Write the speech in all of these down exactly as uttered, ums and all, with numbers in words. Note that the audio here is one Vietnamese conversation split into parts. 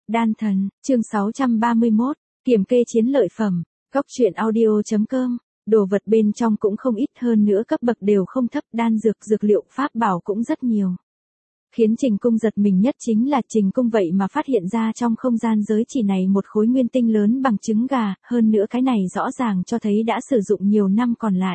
Đan thần, chương sáu trăm ba mươi mốt, kiểm kê chiến lợi phẩm, góc truyện audio chấm com, đồ vật bên trong cũng không ít, hơn nữa cấp bậc đều không thấp, đan dược, dược liệu, pháp bảo cũng rất nhiều. Khiến Trình Cung giật mình nhất chính là Trình Cung vậy mà phát hiện ra trong không gian giới chỉ này một khối nguyên tinh lớn bằng trứng gà, hơn nữa cái này rõ ràng cho thấy đã sử dụng nhiều năm còn lại.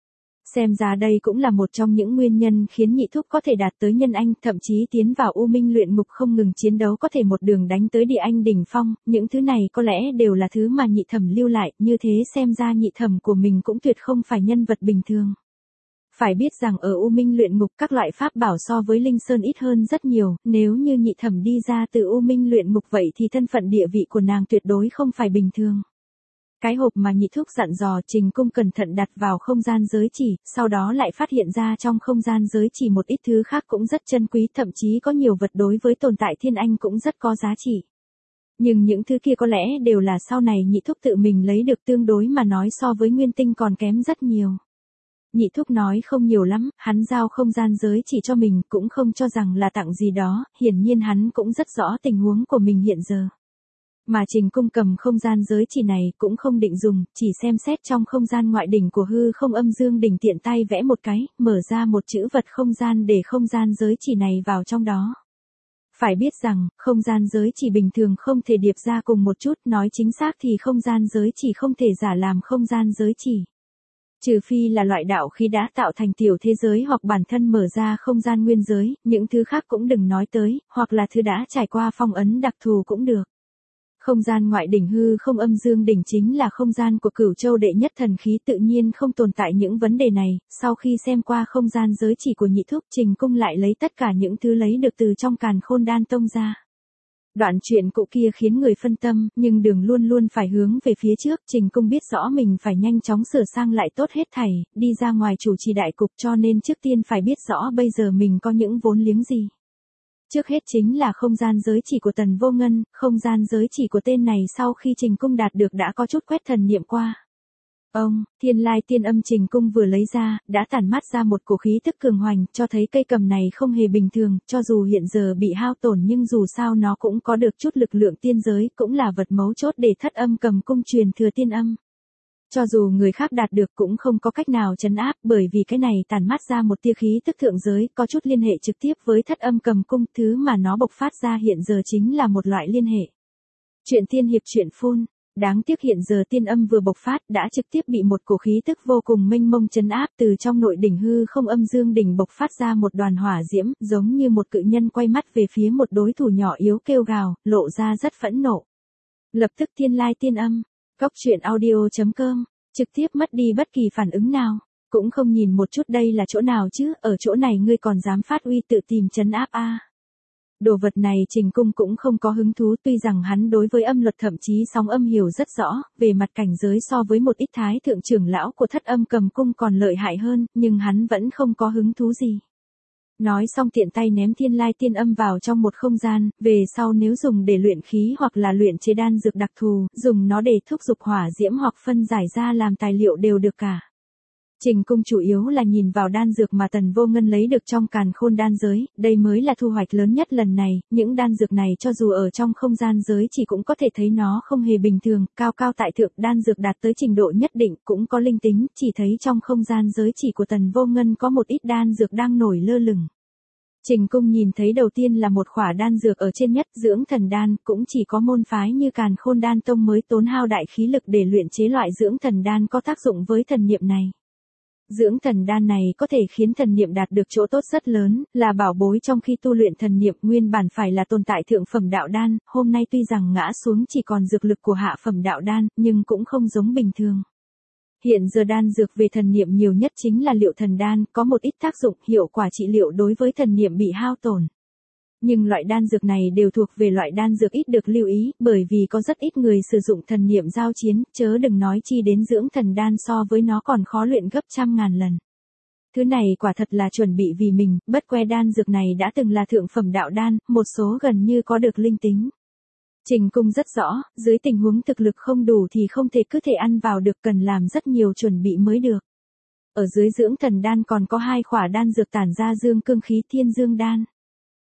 Xem ra đây cũng là một trong những nguyên nhân khiến nhị thúc có thể đạt tới nhân anh, thậm chí tiến vào U Minh luyện ngục không ngừng chiến đấu có thể một đường đánh tới địa anh đỉnh phong, những thứ này có lẽ đều là thứ mà nhị thẩm lưu lại, như thế xem ra nhị thẩm của mình cũng tuyệt không phải nhân vật bình thường. Phải biết rằng ở U Minh luyện ngục các loại pháp bảo so với Linh Sơn ít hơn rất nhiều, nếu như nhị thẩm đi ra từ U Minh luyện ngục vậy thì thân phận địa vị của nàng tuyệt đối không phải bình thường. Cái hộp mà nhị thúc dặn dò Trình Cung cẩn thận đặt vào không gian giới chỉ, sau đó lại phát hiện ra trong không gian giới chỉ một ít thứ khác cũng rất chân quý, thậm chí có nhiều vật đối với tồn tại thiên anh cũng rất có giá trị. Nhưng những thứ kia có lẽ đều là sau này nhị thúc tự mình lấy được, tương đối mà nói so với nguyên tinh còn kém rất nhiều. Nhị thúc nói không nhiều lắm, hắn giao không gian giới chỉ cho mình, cũng không cho rằng là tặng gì đó, hiển nhiên hắn cũng rất rõ tình huống của mình hiện giờ. Mà Trình Cung cầm không gian giới chỉ này cũng không định dùng, chỉ xem xét trong không gian ngoại đỉnh của hư không âm dương đỉnh, tiện tay vẽ một cái, mở ra một chữ vật không gian để không gian giới chỉ này vào trong đó. Phải biết rằng, không gian giới chỉ bình thường không thể điệp ra cùng một chút, nói chính xác thì không gian giới chỉ không thể giả làm không gian giới chỉ. Trừ phi là loại đạo khí đã tạo thành tiểu thế giới hoặc bản thân mở ra không gian nguyên giới, những thứ khác cũng đừng nói tới, hoặc là thứ đã trải qua phong ấn đặc thù cũng được. Không gian ngoại đỉnh hư không âm dương đỉnh chính là không gian của Cửu Châu đệ nhất thần khí, tự nhiên không tồn tại những vấn đề này. Sau khi xem qua không gian giới chỉ của nhị thúc, Trình Cung lại lấy tất cả những thứ lấy được từ trong Càn Khôn Đan Tông ra. Đoạn chuyện cũ kia khiến người phân tâm, nhưng đường luôn luôn phải hướng về phía trước. Trình Cung biết rõ mình phải nhanh chóng sửa sang lại tốt hết thảy, đi ra ngoài chủ trì đại cục, cho nên trước tiên phải biết rõ bây giờ mình có những vốn liếng gì. Trước hết chính là không gian giới chỉ của Tần Vô Ngân, không gian giới chỉ của tên này sau khi Trình Cung đạt được đã có chút quét thần niệm qua. Ông, Thiên Lai Tiên Âm Trình Cung vừa lấy ra, đã tản mát ra một cổ khí tức cường hoành, cho thấy cây cầm này không hề bình thường, cho dù hiện giờ bị hao tổn nhưng dù sao nó cũng có được chút lực lượng tiên giới, cũng là vật mấu chốt để Thất Âm Cầm Cung truyền thừa tiên âm. Cho dù người khác đạt được cũng không có cách nào trấn áp, bởi vì cái này tản mát ra một tia khí tức thượng giới, có chút liên hệ trực tiếp với Thất Âm Cầm Cung, thứ mà nó bộc phát ra hiện giờ chính là một loại liên hệ. Chuyện tiên hiệp chuyện phun, đáng tiếc hiện giờ tiên âm vừa bộc phát đã trực tiếp bị một cổ khí tức vô cùng mênh mông trấn áp, từ trong nội đỉnh hư không âm dương đỉnh bộc phát ra một đoàn hỏa diễm, giống như một cự nhân quay mắt về phía một đối thủ nhỏ yếu kêu gào, lộ ra rất phẫn nộ. Lập tức Thiên Lai Tiên Âm, góc truyện audio chấm com, trực tiếp mất đi bất kỳ phản ứng nào, cũng không nhìn một chút đây là chỗ nào chứ, ở chỗ này ngươi còn dám phát uy tự tìm trấn áp a. À. Đồ vật này Trình Cung cũng không có hứng thú, tuy rằng hắn đối với âm luật thậm chí sóng âm hiểu rất rõ, về mặt cảnh giới so với một ít thái thượng trưởng lão của Thất Âm Cầm Cung còn lợi hại hơn, nhưng hắn vẫn không có hứng thú gì. Nói xong tiện tay ném Thiên Lai Tiên Âm vào trong một không gian, về sau nếu dùng để luyện khí hoặc là luyện chế đan dược đặc thù, dùng nó để thúc dục hỏa diễm hoặc phân giải ra làm tài liệu đều được cả. Trình Cung chủ yếu là nhìn vào đan dược mà Tần Vô Ngân lấy được trong Càn Khôn đan giới, đây mới là thu hoạch lớn nhất lần này, những đan dược này cho dù ở trong không gian giới chỉ cũng có thể thấy nó không hề bình thường, cao cao tại thượng, đan dược đạt tới trình độ nhất định, cũng có linh tính, chỉ thấy trong không gian giới chỉ của Tần Vô Ngân có một ít đan dược đang nổi lơ lửng. Trình Cung nhìn thấy đầu tiên là một khỏa đan dược ở trên nhất, dưỡng thần đan, cũng chỉ có môn phái như Càn Khôn Đan Tông mới tốn hao đại khí lực để luyện chế loại dưỡng thần đan có tác dụng với thần niệm này. Dưỡng thần đan này có thể khiến thần niệm đạt được chỗ tốt rất lớn, là bảo bối trong khi tu luyện thần niệm, nguyên bản phải là tồn tại thượng phẩm đạo đan, hôm nay tuy rằng ngã xuống chỉ còn dược lực của hạ phẩm đạo đan, nhưng cũng không giống bình thường. Hiện giờ đan dược về thần niệm nhiều nhất chính là liệu thần đan, có một ít tác dụng hiệu quả trị liệu đối với thần niệm bị hao tổn. Nhưng loại đan dược này đều thuộc về loại đan dược ít được lưu ý, bởi vì có rất ít người sử dụng thần niệm giao chiến, chớ đừng nói chi đến dưỡng thần đan, so với nó còn khó luyện gấp trăm ngàn lần. Thứ này quả thật là chuẩn bị vì mình, bất que đan dược này đã từng là thượng phẩm đạo đan, một số gần như có được linh tính. Trình Cung rất rõ, dưới tình huống thực lực không đủ thì không thể cứ thể ăn vào được, cần làm rất nhiều chuẩn bị mới được. Ở dưới dưỡng thần đan còn có hai khỏa đan dược tản ra dương cương khí, Thiên Dương đan.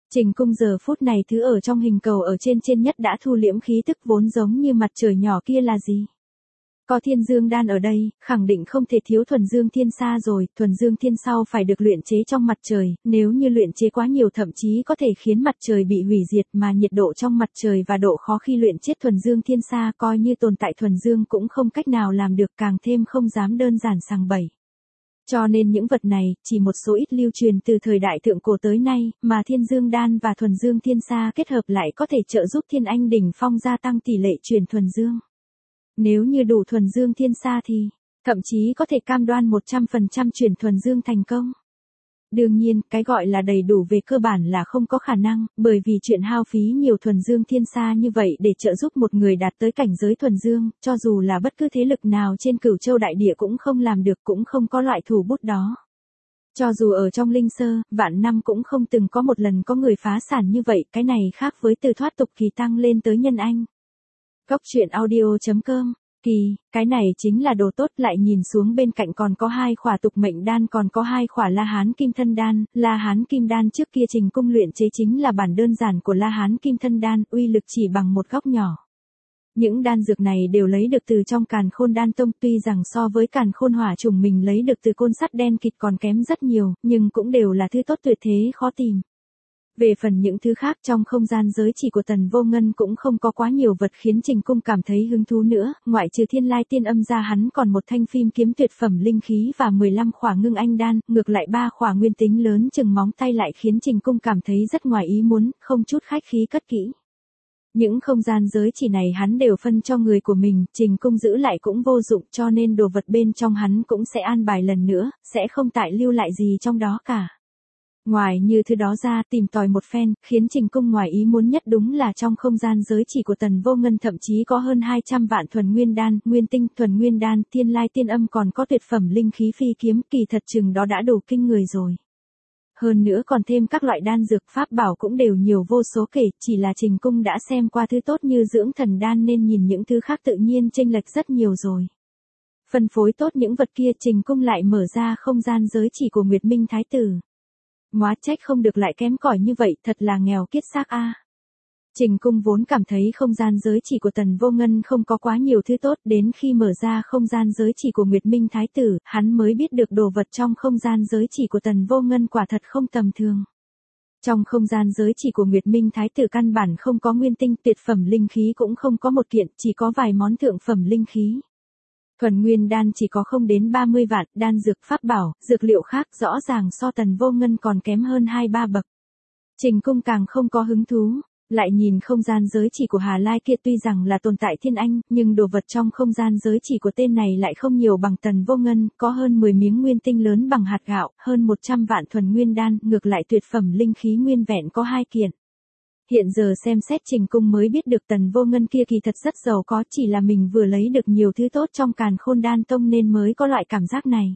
Trình cung giờ phút này thứ ở trong hình cầu ở trên trên nhất đã thu liễm khí tức vốn giống như mặt trời nhỏ kia là gì? Có thiên dương đan ở đây, khẳng định không thể thiếu thuần dương thiên sa rồi, thuần dương thiên sau phải được luyện chế trong mặt trời, nếu như luyện chế quá nhiều thậm chí có thể khiến mặt trời bị hủy diệt mà nhiệt độ trong mặt trời và độ khó khi luyện chết thuần dương thiên sa coi như tồn tại thuần dương cũng không cách nào làm được, càng thêm không dám đơn giản sằng bậy. Cho nên những vật này, chỉ một số ít lưu truyền từ thời đại thượng cổ tới nay, mà thiên dương đan và thuần dương thiên sa kết hợp lại có thể trợ giúp thiên anh đỉnh phong gia tăng tỷ lệ truyền thuần dương. Nếu như đủ thuần dương thiên sa thì, thậm chí có thể cam đoan một trăm phần trăm chuyển thuần dương thành công. Đương nhiên, cái gọi là đầy đủ về cơ bản là không có khả năng, bởi vì chuyện hao phí nhiều thuần dương thiên sa như vậy để trợ giúp một người đạt tới cảnh giới thuần dương, cho dù là bất cứ thế lực nào trên Cửu Châu đại địa cũng không làm được, cũng không có loại thủ bút đó. Cho dù ở trong linh sơ, vạn năm cũng không từng có một lần có người phá sản như vậy, cái này khác với từ thoát tục kỳ tăng lên tới nhân anh. Góc truyện audio chấm com. Kỳ, cái này chính là đồ tốt, lại nhìn xuống bên cạnh còn có hai khỏa tục mệnh đan, còn có hai khỏa La Hán Kim Thân Đan. La Hán Kim Đan trước kia Trình cung luyện chế chính là bản đơn giản của La Hán Kim Thân Đan, uy lực chỉ bằng một góc nhỏ. Những đan dược này đều lấy được từ trong Càn Khôn Đan Tông, tuy rằng so với Càn Khôn Hỏa Trùng mình lấy được từ côn sắt đen kịt còn kém rất nhiều, nhưng cũng đều là thứ tốt tuyệt thế khó tìm. Về phần những thứ khác trong không gian giới chỉ của Tần Vô Ngân cũng không có quá nhiều vật khiến Trình cung cảm thấy hứng thú nữa, ngoại trừ Thiên Lai Tiên Âm ra hắn còn một thanh phim kiếm tuyệt phẩm linh khí và mười lăm khỏa ngưng anh đan, ngược lại ba khỏa nguyên tính lớn chừng móng tay lại khiến Trình cung cảm thấy rất ngoài ý muốn, không chút khách khí cất kỹ. Những không gian giới chỉ này hắn đều phân cho người của mình, Trình cung giữ lại cũng vô dụng, cho nên đồ vật bên trong hắn cũng sẽ an bài lần nữa, sẽ không tại lưu lại gì trong đó cả. Ngoài như thứ đó ra, tìm tòi một phen, khiến Trình cung ngoài ý muốn nhất đúng là trong không gian giới chỉ của Tần Vô Ngân thậm chí có hơn hai trăm vạn thuần nguyên đan, nguyên tinh, thuần nguyên đan, Thiên Lai Tiên Âm, còn có tuyệt phẩm linh khí phi kiếm, kỳ thật chừng đó đã đủ kinh người rồi. Hơn nữa còn thêm các loại đan dược pháp bảo cũng đều nhiều vô số kể, chỉ là Trình cung đã xem qua thứ tốt như dưỡng thần đan nên nhìn những thứ khác tự nhiên chênh lệch rất nhiều rồi. Phân phối tốt những vật kia, Trình cung lại mở ra không gian giới chỉ của Nguyệt Minh Thái Tử. Móa trách không được lại kém cỏi như vậy, thật là nghèo kiết xác a. Trình cung vốn cảm thấy không gian giới chỉ của Tần Vô Ngân không có quá nhiều thứ tốt, đến khi mở ra không gian giới chỉ của Nguyệt Minh Thái Tử, hắn mới biết được đồ vật trong không gian giới chỉ của Tần Vô Ngân quả thật không tầm thường. Trong không gian giới chỉ của Nguyệt Minh Thái Tử căn bản không có nguyên tinh, tuyệt phẩm linh khí cũng không có một kiện, chỉ có vài món thượng phẩm linh khí. Thuần nguyên đan chỉ có không đến ba mươi vạn, đan dược pháp bảo, dược liệu khác rõ ràng so Tần Vô Ngân còn kém hơn hai ba bậc. Trình cung càng không có hứng thú, lại nhìn không gian giới chỉ của Hà Lai kia, tuy rằng là tồn tại thiên anh, nhưng đồ vật trong không gian giới chỉ của tên này lại không nhiều bằng Tần Vô Ngân, có hơn mười miếng nguyên tinh lớn bằng hạt gạo, hơn một trăm vạn thuần nguyên đan, ngược lại tuyệt phẩm linh khí nguyên vẹn có hai kiện. Hiện giờ xem xét Trình cung mới biết được Tần Vô Ngân kia kỳ thật rất giàu có, chỉ là mình vừa lấy được nhiều thứ tốt trong Càn Khôn Đan Tông nên mới có loại cảm giác này.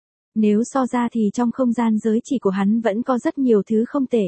Nếu so ra thì trong không gian giới chỉ của hắn vẫn có rất nhiều thứ không tệ.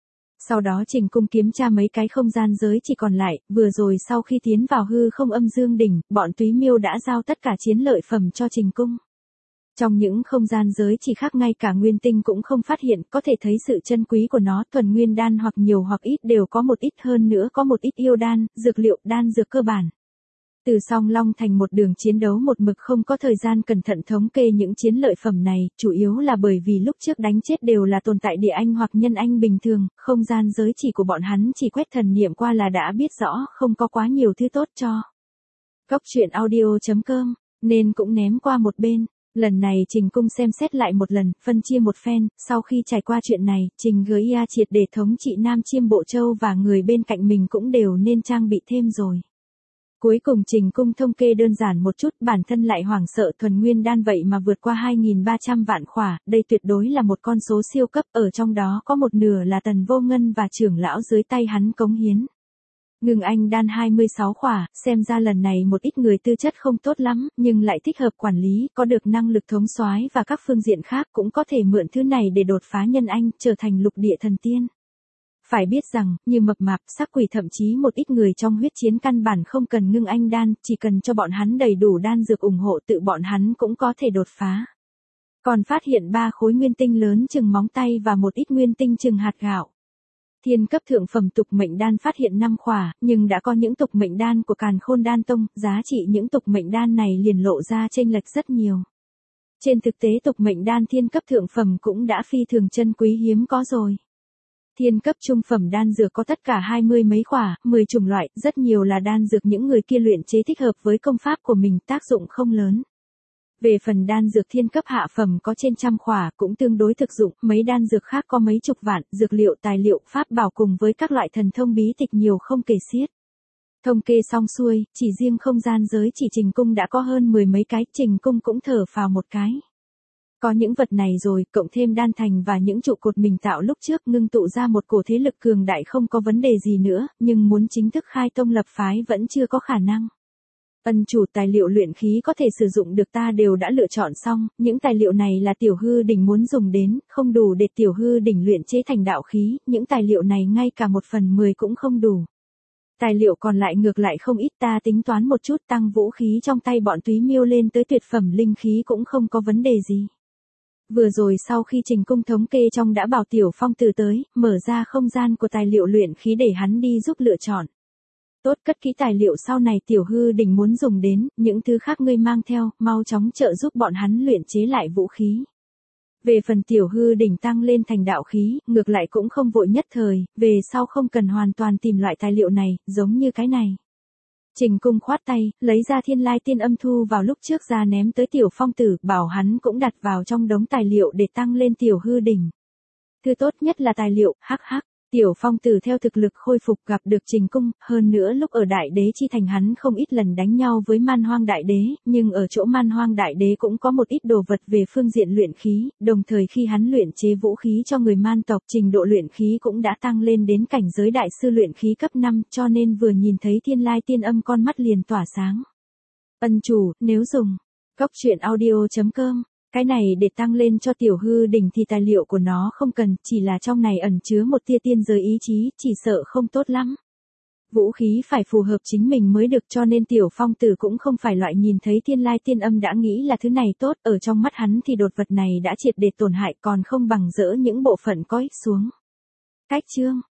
Sau đó Trình cung kiểm tra mấy cái không gian giới chỉ còn lại, vừa rồi sau khi tiến vào hư không âm dương đỉnh, bọn Túy Miêu đã giao tất cả chiến lợi phẩm cho Trình cung. Trong những không gian giới chỉ khác ngay cả nguyên tinh cũng không phát hiện, có thể thấy sự chân quý của nó, thuần nguyên đan hoặc nhiều hoặc ít đều có một ít, hơn nữa có một ít yêu đan, dược liệu, đan dược cơ bản. Từ Song Long thành một đường chiến đấu một mực không có thời gian cẩn thận thống kê những chiến lợi phẩm này, chủ yếu là bởi vì lúc trước đánh chết đều là tồn tại địa anh hoặc nhân anh bình thường, không gian giới chỉ của bọn hắn chỉ quét thần niệm qua là đã biết rõ, không có quá nhiều thứ tốt cho. Góc truyện audio chấm com, nên cũng ném qua một bên. Lần này Trình cung xem xét lại một lần, phân chia một phen, sau khi trải qua chuyện này, Trình gới ia triệt để thống trị Nam Chiêm Bộ Châu và người bên cạnh mình cũng đều nên trang bị thêm rồi. Cuối cùng Trình cung thông kê đơn giản một chút, bản thân lại hoảng sợ, thuần nguyên đan vậy mà vượt qua hai nghìn ba trăm vạn khỏa, đây tuyệt đối là một con số siêu cấp, ở trong đó có một nửa là Tần Vô Ngân và trưởng lão dưới tay hắn cống hiến. Ngưng anh đan hai mươi sáu khỏa, xem ra lần này một ít người tư chất không tốt lắm, nhưng lại thích hợp quản lý, có được năng lực thống soái và các phương diện khác cũng có thể mượn thứ này để đột phá nhân anh, trở thành lục địa thần tiên. Phải biết rằng, như mập mạp, sắc quỷ thậm chí một ít người trong huyết chiến căn bản không cần ngưng anh đan, chỉ cần cho bọn hắn đầy đủ đan dược ủng hộ tự bọn hắn cũng có thể đột phá. Còn phát hiện ba khối nguyên tinh lớn chừng móng tay và một ít nguyên tinh chừng hạt gạo. Thiên cấp thượng phẩm tục mệnh đan phát hiện năm khỏa, nhưng đã có những tục mệnh đan của Càn Khôn Đan Tông, giá trị những tục mệnh đan này liền lộ ra chênh lệch rất nhiều. Trên thực tế tục mệnh đan thiên cấp thượng phẩm cũng đã phi thường chân quý hiếm có rồi. Thiên cấp trung phẩm đan dược có tất cả hai mươi mấy khỏa, mười chủng loại, rất nhiều là đan dược những người kia luyện chế thích hợp với công pháp của mình, tác dụng không lớn. Về phần đan dược thiên cấp hạ phẩm có trên trăm khỏa cũng tương đối thực dụng, mấy đan dược khác có mấy chục vạn, dược liệu tài liệu pháp bảo cùng với các loại thần thông bí tịch nhiều không kể xiết. Thống kê xong xuôi, chỉ riêng không gian giới chỉ Trình Cung đã có hơn mười mấy cái, Trình Cung cũng thở phào một cái. Có những vật này rồi, cộng thêm đan thành và những trụ cột mình tạo lúc trước ngưng tụ ra một cổ thế lực cường đại không có vấn đề gì nữa, nhưng muốn chính thức khai tông lập phái vẫn chưa có khả năng. Ân chủ, tài liệu luyện khí có thể sử dụng được ta đều đã lựa chọn xong, những tài liệu này là tiểu hư đỉnh muốn dùng đến, không đủ để tiểu hư đỉnh luyện chế thành đạo khí, những tài liệu này ngay cả một phần mười cũng không đủ. Tài liệu còn lại ngược lại không ít, ta tính toán một chút tăng vũ khí trong tay bọn Túy Miêu lên tới tuyệt phẩm linh khí cũng không có vấn đề gì. Vừa rồi sau khi Trình Cung thống kê trong đã bảo Tiểu Phong Tử tới, mở ra không gian của tài liệu luyện khí để hắn đi giúp lựa chọn. Tốt, cất kỹ tài liệu sau này tiểu hư đỉnh muốn dùng đến, những thứ khác ngươi mang theo, mau chóng trợ giúp bọn hắn luyện chế lại vũ khí. Về phần tiểu hư đỉnh tăng lên thành đạo khí, ngược lại cũng không vội nhất thời, về sau không cần hoàn toàn tìm loại tài liệu này, giống như cái này. Trình Cung khoát tay, lấy ra Thiên Lai Tiên Âm thu vào lúc trước ra ném tới Tiểu Phong Tử, bảo hắn cũng đặt vào trong đống tài liệu để tăng lên tiểu hư đỉnh. Thứ tốt nhất là tài liệu, hắc hắc. Tiểu Phong Tử theo thực lực khôi phục gặp được Trình Cung, hơn nữa lúc ở Đại Đế Chi Thành hắn không ít lần đánh nhau với Man Hoang Đại Đế, nhưng ở chỗ Man Hoang Đại Đế cũng có một ít đồ vật về phương diện luyện khí, đồng thời khi hắn luyện chế vũ khí cho người Man tộc, trình độ luyện khí cũng đã tăng lên đến cảnh giới đại sư luyện khí cấp năm, cho nên vừa nhìn thấy Thiên Lai Tiên Âm con mắt liền tỏa sáng. Ân chủ, nếu dùng Cốc Truyện Audio chấm com cái này để tăng lên cho tiểu hư đỉnh thì tài liệu của nó không cần, chỉ là trong này ẩn chứa một tia tiên giới ý chí, chỉ sợ không tốt lắm. Vũ khí phải phù hợp chính mình mới được, cho nên Tiểu Phong Tử cũng không phải loại nhìn thấy Thiên Lai Tiên Âm đã nghĩ là thứ này tốt, ở trong mắt hắn thì đột vật này đã triệt để tổn hại còn không bằng dỡ những bộ phận có ích xuống. Cách chương